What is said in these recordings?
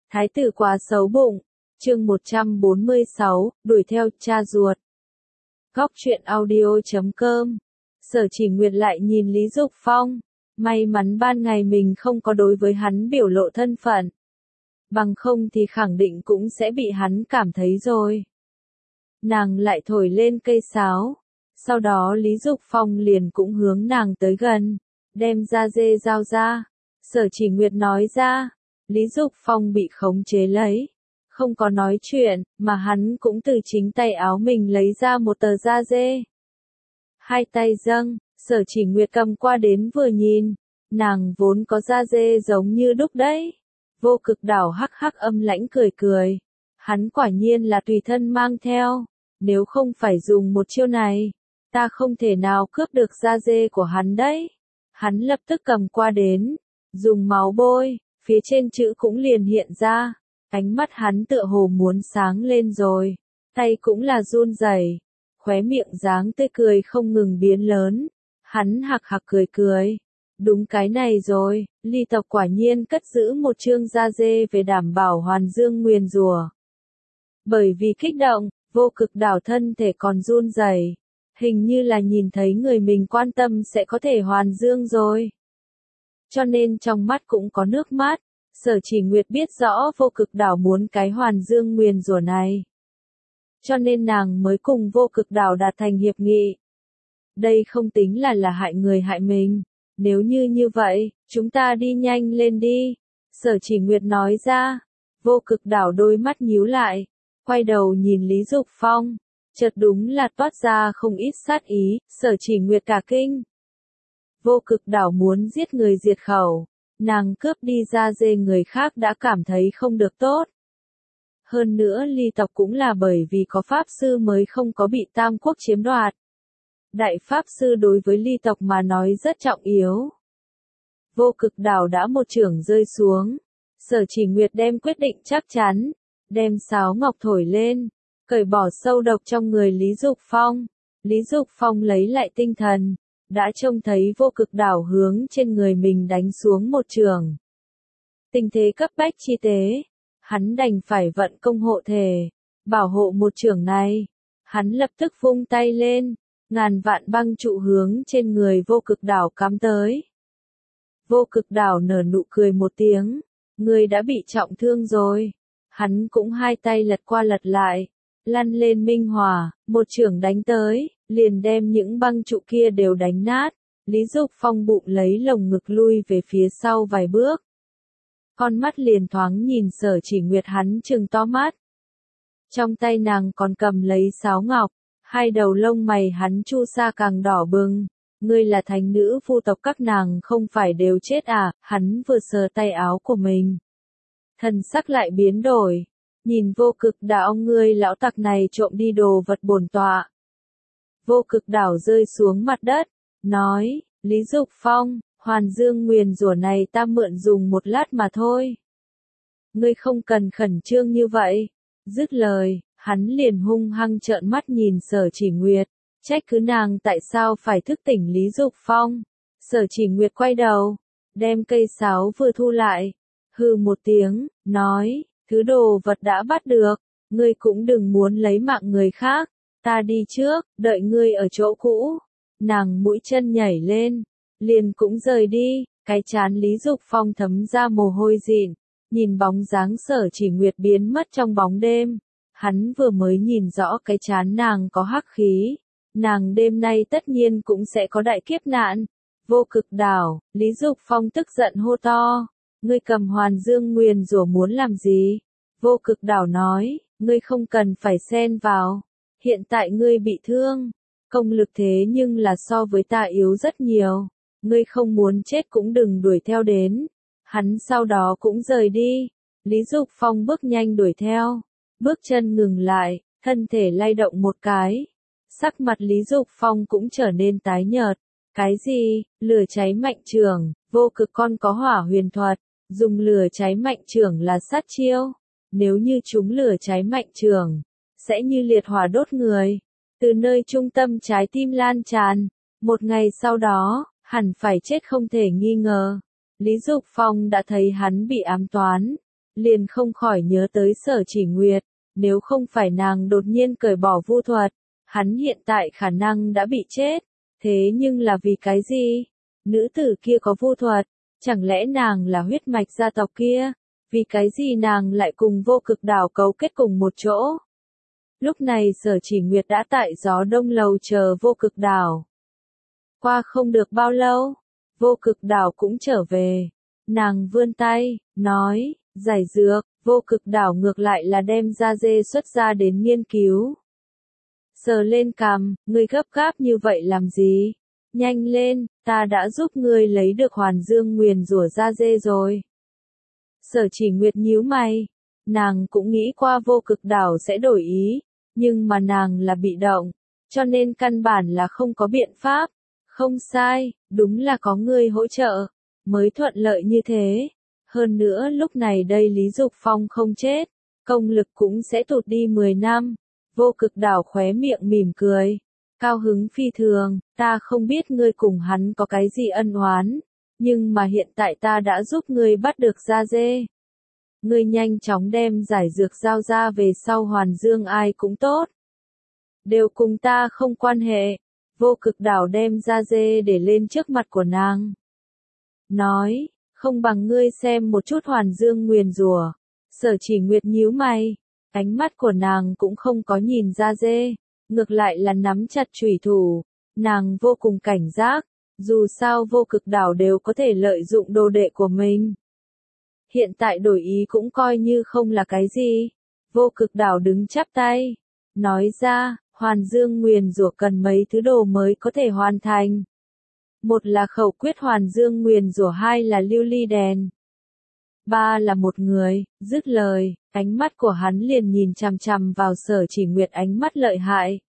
Thái tử quá xấu bụng. Chương 146, đuổi theo cha ruột. Góc truyện audio.com. Sở Chỉ Nguyệt lại nhìn Lý Dục Phong. May mắn ban ngày mình không có đối với hắn biểu lộ thân phận. Bằng không thì khẳng định cũng sẽ bị hắn cảm thấy rồi. Nàng lại thổi lên cây sáo. Sau đó Lý Dục Phong liền cũng hướng nàng tới gần. Đem da dê giao ra. Sở Chỉ Nguyệt nói ra. Lý Dục Phong bị khống chế lấy. Không có nói chuyện, mà hắn cũng từ chính tay áo mình lấy ra một tờ da dê. Hai tay dâng, Sở Chỉ Nguyệt cầm qua đến vừa nhìn. Nàng vốn có da dê giống như đúc đấy. Vô Cực Đảo hắc hắc âm lãnh cười cười. Hắn quả nhiên là tùy thân mang theo. Nếu không phải dùng một chiêu này, ta không thể nào cướp được da dê của hắn đấy. Hắn lập tức cầm qua đến, dùng máu bôi, phía trên chữ cũng liền hiện ra. Ánh mắt hắn tựa hồ muốn sáng lên rồi, tay cũng là run rẩy, khóe miệng dáng tươi cười không ngừng biến lớn. Hắn hạc hạc cười cười. Đúng cái này rồi, Ly tộc quả nhiên cất giữ một chương da dê về đảm bảo Hoàn Dương nguyền rủa. Bởi vì kích động, Vô Cực Đảo thân thể còn run rẩy, hình như là nhìn thấy người mình quan tâm sẽ có thể Hoàn Dương rồi. Cho nên trong mắt cũng có nước mắt. Sở Chỉ Nguyệt biết rõ Vô Cực Đảo muốn cái Hoàn Dương nguyền rủa này. Cho nên nàng mới cùng Vô Cực Đảo đạt thành hiệp nghị. Đây không tính là hại người hại mình. Nếu như vậy, chúng ta đi nhanh lên đi. Sở Chỉ Nguyệt nói ra. Vô Cực Đảo đôi mắt nhíu lại. Quay đầu nhìn Lý Dục Phong. Chợt đúng là toát ra không ít sát ý. Sở Chỉ Nguyệt cả kinh. Vô Cực Đảo muốn giết người diệt khẩu. Nàng cướp đi da dê người khác đã cảm thấy không được tốt. Hơn nữa Ly tộc cũng là bởi vì có Pháp Sư mới không có bị Tam Quốc chiếm đoạt. Đại Pháp Sư đối với Ly tộc mà nói rất trọng yếu. Vô Cực Đảo đã một chưởng rơi xuống. Sở Chỉ Nguyệt đem quyết định chắc chắn. Đem sáo ngọc thổi lên. Cởi bỏ sâu độc trong người Lý Dục Phong. Lý Dục Phong lấy lại tinh thần. Đã trông thấy Vô Cực Đảo hướng trên người mình đánh xuống một chưởng. Tình thế cấp bách chi tế. Hắn đành phải vận công hộ thể. Bảo hộ một chưởng này. Hắn lập tức vung tay lên. Ngàn vạn băng trụ hướng trên người Vô Cực Đảo cắm tới. Vô Cực Đảo nở nụ cười một tiếng. Người đã bị trọng thương rồi. Hắn cũng hai tay lật qua lật lại. Lăn lên minh hỏa, một chưởng đánh tới, liền đem những băng trụ kia đều đánh nát. Lý Dục Phong bụng lấy lồng ngực lui về phía sau vài bước. Con mắt liền thoáng nhìn Sở Chỉ Nguyệt, hắn trừng to mắt. Trong tay nàng còn cầm lấy sáo ngọc, hai đầu lông mày hắn chu sa càng đỏ bừng. Ngươi là thánh nữ phu tộc các nàng không phải đều chết à? Hắn vừa sờ tay áo của mình. Thần sắc lại biến đổi. Nhìn Vô Cực Đảo, ngươi lão tặc này trộm đi đồ vật bổn tọa. Vô Cực Đảo rơi xuống mặt đất, nói, Lý Dục Phong, Hoàn Dương nguyền rủa này ta mượn dùng một lát mà thôi. Ngươi không cần khẩn trương như vậy. Dứt lời, hắn liền hung hăng trợn mắt nhìn Sở Chỉ Nguyệt, trách cứ nàng tại sao phải thức tỉnh Lý Dục Phong. Sở Chỉ Nguyệt quay đầu, đem cây sáo vừa thu lại, hừ một tiếng, nói, thứ đồ vật đã bắt được, ngươi cũng đừng muốn lấy mạng người khác, ta đi trước, đợi ngươi ở chỗ cũ. Nàng mũi chân nhảy lên, liền cũng rời đi, cái trán Lý Dục Phong thấm ra mồ hôi dịn, nhìn bóng dáng Sở Chỉ Nguyệt biến mất trong bóng đêm. Hắn vừa mới nhìn rõ cái trán nàng có hắc khí, nàng đêm nay tất nhiên cũng sẽ có đại kiếp nạn. Vô Cực Đảo, Lý Dục Phong tức giận hô to, ngươi cầm Hoàn Dương nguyền rủa muốn làm gì? Vô Cực Đảo nói, ngươi không cần phải xen vào, hiện tại ngươi bị thương, công lực thế nhưng là so với ta yếu rất nhiều, ngươi không muốn chết cũng đừng đuổi theo đến. Hắn sau đó cũng rời đi. Lý Dục Phong bước nhanh đuổi theo, bước chân ngừng lại, thân thể lay động một cái. Sắc mặt Lý Dục Phong cũng trở nên tái nhợt. Cái gì? Lửa cháy mạnh chưởng, Vô Cực con có hỏa huyền thuật, dùng lửa cháy mạnh chưởng là sát chiêu. Nếu như chúng lửa cháy mạnh chưởng, sẽ như liệt hỏa đốt người, từ nơi trung tâm trái tim lan tràn. Một ngày sau đó, hẳn phải chết không thể nghi ngờ. Lý Dục Phong đã thấy hắn bị ám toán, liền không khỏi nhớ tới Sở Chỉ Nguyệt, nếu không phải nàng đột nhiên cởi bỏ vu thuật, hắn hiện tại khả năng đã bị chết, thế nhưng là vì cái gì? Nữ tử kia có vu thuật, chẳng lẽ nàng là huyết mạch gia tộc kia? Vì cái gì nàng lại cùng Vô Cực Đảo cấu kết cùng một chỗ? Lúc này Sở Chỉ Nguyệt đã tại Gió Đông Lầu chờ Vô Cực Đảo. Qua không được bao lâu, Vô Cực Đảo cũng trở về. Nàng vươn tay, nói, giải dược, Vô Cực Đảo ngược lại là đem da dê xuất ra đến nghiên cứu. Sờ lên cằm, ngươi gấp gáp như vậy làm gì? Nhanh lên, ta đã giúp ngươi lấy được Hoàn Dương nguyền rủa da dê rồi. Sở Chỉ Nguyệt nhíu mày, nàng cũng nghĩ qua Vô Cực Đảo sẽ đổi ý, nhưng mà nàng là bị động, cho nên căn bản là không có biện pháp. Không sai, đúng là có ngươi hỗ trợ, mới thuận lợi như thế. Hơn nữa lúc này đây Lý Dục Phong không chết, công lực cũng sẽ tụt đi 10 năm. Vô Cực Đảo khóe miệng mỉm cười, cao hứng phi thường, ta không biết ngươi cùng hắn có cái gì ân oán, nhưng mà hiện tại ta đã giúp ngươi bắt được da dê. Ngươi nhanh chóng đem giải dược giao ra về sau Hoàn Dương ai cũng tốt. Đều cùng ta không quan hệ. Vô Cực Đảo đem da dê để lên trước mặt của nàng. Nói, không bằng ngươi xem một chút Hoàn Dương nguyền rủa. Sở Chỉ Nguyệt nhíu mày, ánh mắt của nàng cũng không có nhìn da dê, ngược lại là nắm chặt chủy thủ. Nàng vô cùng cảnh giác, dù sao Vô Cực Đảo đều có thể lợi dụng đồ đệ của mình. Hiện tại đổi ý cũng coi như không là cái gì. Vô Cực Đảo đứng chắp tay, nói ra, Hoàn Dương nguyền rủa cần mấy thứ đồ mới có thể hoàn thành. Một là khẩu quyết Hoàn Dương nguyền rủa, hai là lưu ly đèn. Ba là một người, dứt lời, ánh mắt của hắn liền nhìn chằm chằm vào Sở Chỉ Nguyệt, ánh mắt lợi hại.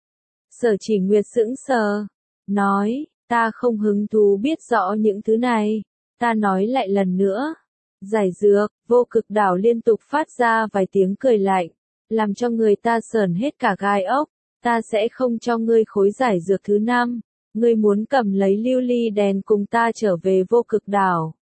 Sở Chỉ Nguyệt sững sờ, nói, ta không hứng thú biết rõ những thứ này, ta nói lại lần nữa. Giải dược, Vô Cực Đảo liên tục phát ra vài tiếng cười lạnh, làm cho người ta sởn hết cả gai ốc. Ta sẽ không cho ngươi khối giải dược thứ 5, ngươi muốn cầm lấy lưu ly đèn cùng ta trở về Vô Cực Đảo.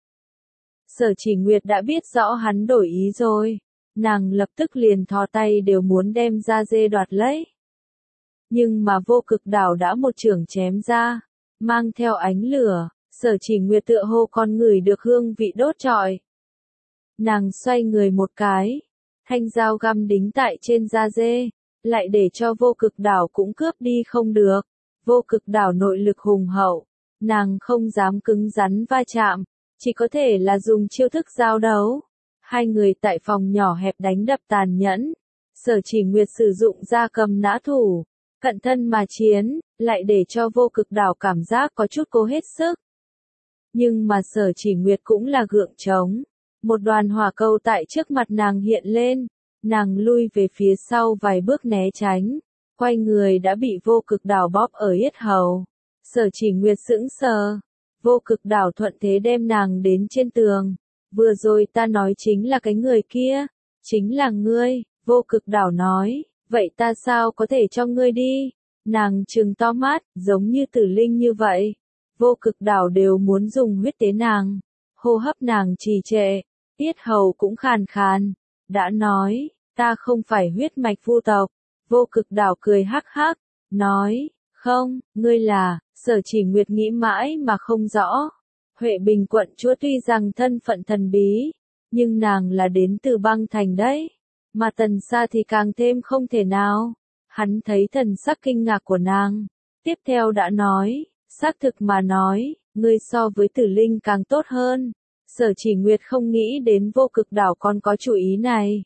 Sở Chỉ Nguyệt đã biết rõ hắn đổi ý rồi, nàng lập tức liền thò tay đều muốn đem da dê đoạt lấy. Nhưng mà Vô Cực Đảo đã một chưởng chém ra, mang theo ánh lửa, Sở Chỉ Nguyệt tựa hồ con ngửi được hương vị đốt trọi. Nàng xoay người một cái, thanh dao găm đính tại trên da dê, lại để cho Vô Cực Đảo cũng cướp đi không được. Vô Cực Đảo nội lực hùng hậu, nàng không dám cứng rắn va chạm, chỉ có thể là dùng chiêu thức giao đấu. Hai người tại phòng nhỏ hẹp đánh đập tàn nhẫn, Sở Chỉ Nguyệt sử dụng gia cầm nã thủ, cận thân mà chiến, lại để cho Vô Cực Đảo cảm giác có chút cố hết sức. Nhưng mà Sở Chỉ Nguyệt cũng là gượng chống, một đoàn hỏa cầu tại trước mặt nàng hiện lên. Nàng lui về phía sau vài bước né tránh, quay người đã bị Vô Cực Đảo bóp ở yết hầu. Sở Chỉ Nguyệt sững sờ, Vô Cực Đảo thuận thế đem nàng đến trên tường. Vừa rồi ta nói chính là cái người kia, chính là ngươi. Vô Cực Đảo nói, vậy ta sao có thể cho ngươi đi? Nàng trừng to mắt, giống như tử linh như vậy. Vô Cực Đảo đều muốn dùng huyết tế nàng, hô hấp nàng trì trệ, yết hầu cũng khàn khàn. Đã nói, ta không phải huyết mạch vu tộc. Vô Cực Đảo cười hắc hắc, nói, không, ngươi là. Sở Chỉ Nguyệt nghĩ mãi mà không rõ. Huệ Bình quận chúa tuy rằng thân phận thần bí, nhưng nàng là đến từ băng thành đấy. Mà Tần Sa thì càng thêm không thể nào. Hắn thấy thần sắc kinh ngạc của nàng, tiếp theo đã nói, xác thực mà nói, ngươi so với Tử Linh càng tốt hơn. Sở Chỉ Nguyệt không nghĩ đến Vô Cực Đảo còn có chủ ý này.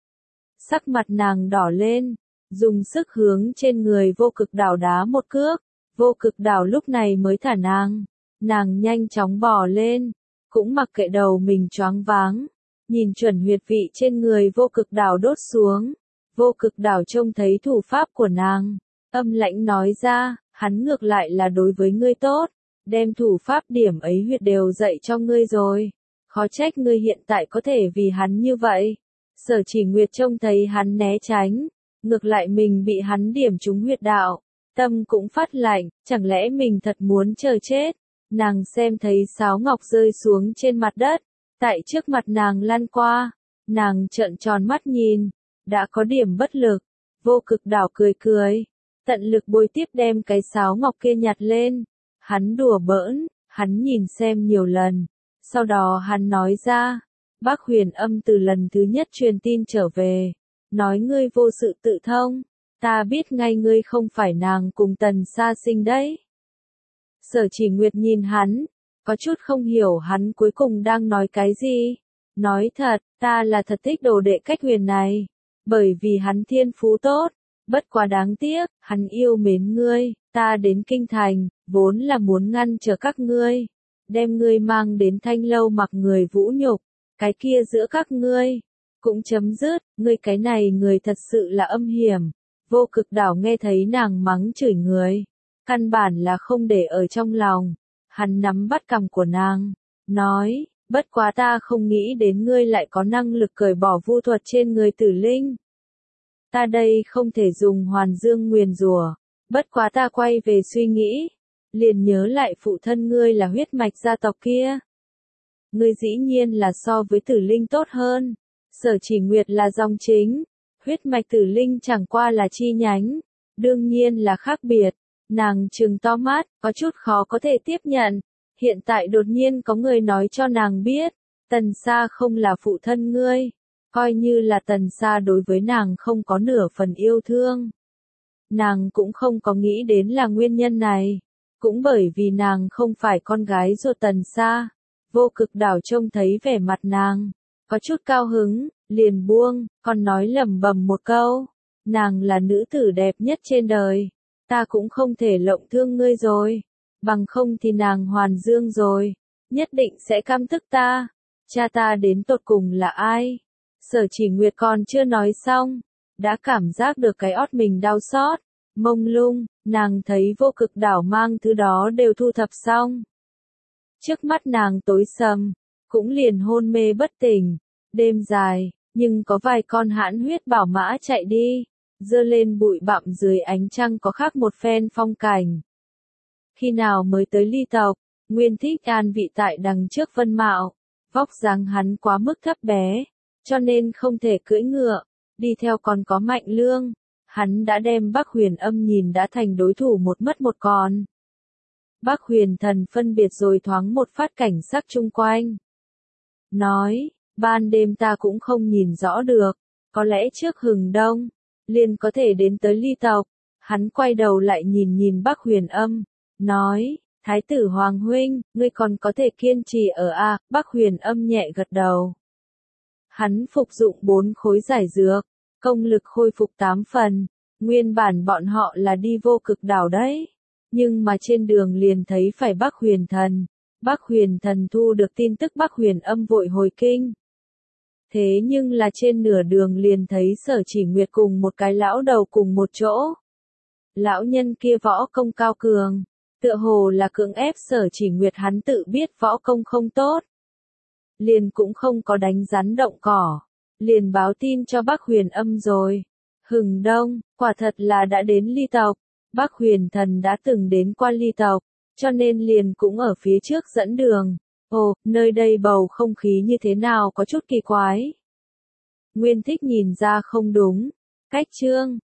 Sắc mặt nàng đỏ lên, dùng sức hướng trên người Vô Cực Đảo đá một cước. Vô Cực Đảo lúc này mới thả nàng. Nàng nhanh chóng bò lên, cũng mặc kệ đầu mình choáng váng, nhìn chuẩn huyệt vị trên người Vô Cực Đảo đốt xuống. Vô Cực Đảo trông thấy thủ pháp của nàng, âm lãnh nói ra, hắn ngược lại là đối với ngươi tốt, đem thủ pháp điểm ấy huyệt đều dạy cho ngươi rồi. Khó trách ngươi hiện tại có thể vì hắn như vậy. Sở Chỉ Nguyệt trông thấy hắn né tránh, ngược lại mình bị hắn điểm trúng huyệt đạo, tâm cũng phát lạnh, chẳng lẽ mình thật muốn chờ chết. Nàng xem thấy sáo ngọc rơi xuống trên mặt đất, tại trước mặt nàng lăn qua, Nàng trợn tròn mắt nhìn, đã có điểm bất lực, Vô Cực Đảo cười cười, tận lực bôi tiếp đem cái sáo ngọc kia nhặt lên. Hắn đùa bỡn, hắn nhìn xem nhiều lần, sau đó hắn nói ra, Bác Huyền Âm từ lần thứ nhất truyền tin trở về, nói ngươi vô sự tự thông, ta biết ngay ngươi không phải nàng cùng Tần Sa sinh đấy. Sở Chỉ Nguyệt nhìn hắn, có chút không hiểu hắn cuối cùng đang nói cái gì. Nói thật, ta là thật thích đồ đệ Cách Huyền này, bởi vì hắn thiên phú tốt, bất quá đáng tiếc, hắn yêu mến ngươi, ta đến kinh thành, vốn là muốn ngăn trở các ngươi, đem ngươi mang đến Thanh Lâu mặc người vũ nhục, cái kia giữa các ngươi, cũng chấm dứt, ngươi cái này người thật sự là âm hiểm. Vô Cực Đảo nghe thấy nàng mắng chửi người, căn bản là không để ở trong lòng, hắn nắm bắt cằm của nàng, nói, bất quá ta không nghĩ đến ngươi lại có năng lực cởi bỏ vu thuật trên người Tử Linh. Ta đây không thể dùng Hoàn Dương nguyền rủa, bất quá ta quay về suy nghĩ, liền nhớ lại phụ thân ngươi là huyết mạch gia tộc kia. Ngươi dĩ nhiên là so với Tử Linh tốt hơn, Sở Chỉ Nguyệt là dòng chính, huyết mạch Tử Linh chẳng qua là chi nhánh, đương nhiên là khác biệt. Nàng trừng to mắt, có chút khó có thể tiếp nhận, hiện tại đột nhiên có người nói cho nàng biết, Tần Sa không là phụ thân ngươi, coi như là Tần Sa đối với nàng không có nửa phần yêu thương. Nàng cũng không có nghĩ đến là nguyên nhân này, cũng bởi vì nàng không phải con gái ruột Tần Sa. Vô Cực Đảo trông thấy vẻ mặt nàng, có chút cao hứng, liền buông, còn nói lẩm bẩm một câu, nàng là nữ tử đẹp nhất trên đời, ta cũng không thể lộng thương ngươi rồi, bằng không thì nàng Hoàn Dương rồi, nhất định sẽ căm tức ta, cha ta đến tột cùng là ai? Sở Chỉ Nguyệt còn chưa nói xong, đã cảm giác được cái ót mình đau xót, mông lung, nàng thấy Vô Cực Đảo mang thứ đó đều thu thập xong. Trước mắt nàng tối sầm, cũng liền hôn mê bất tỉnh, đêm dài, nhưng có vài con hãn huyết bảo mã chạy đi, dơ lên bụi bặm dưới ánh trăng có khác một phen phong cảnh. Khi nào mới tới Ly tộc, Nguyên Thích an vị tại đằng trước Vân Mạo, vóc dáng hắn quá mức thấp bé, cho nên không thể cưỡi ngựa, đi theo còn có Mạnh Lương, hắn đã đem Bắc Huyền Âm nhìn đã thành đối thủ một mất một còn. Bắc Huyền Thần phân biệt rồi thoáng một phát cảnh sắc chung quanh. Nói, ban đêm ta cũng không nhìn rõ được, có lẽ trước hừng đông, liền có thể đến tới Ly tộc. Hắn quay đầu lại nhìn nhìn Bắc Huyền Âm, nói, Thái tử Hoàng huynh, ngươi còn có thể kiên trì ở a? Bắc Huyền Âm nhẹ gật đầu. Hắn phục dụng 4 khối giải dược, công lực khôi phục 8 phần, nguyên bản bọn họ là đi Vô Cực Đảo đấy. Nhưng mà trên đường liền thấy phải Bắc Huyền Thần. Bắc Huyền Thần thu được tin tức Bắc Huyền Âm vội hồi kinh. Thế nhưng là trên nửa đường liền thấy Sở Chỉ Nguyệt cùng một cái lão đầu cùng một chỗ. Lão nhân kia võ công cao cường, tựa hồ là cưỡng ép Sở Chỉ Nguyệt, hắn tự biết võ công không tốt. Liền cũng không có đánh rắn động cỏ, liền báo tin cho Bắc Huyền Âm rồi. Hừng đông, quả thật là đã đến Ly tộc. Bắc Huyền Thần đã từng đến qua Ly tộc, cho nên liền cũng ở phía trước dẫn đường. Ồ, nơi đây bầu không khí như thế nào có chút kỳ quái. Nguyên Thích nhìn ra không đúng. Cách chương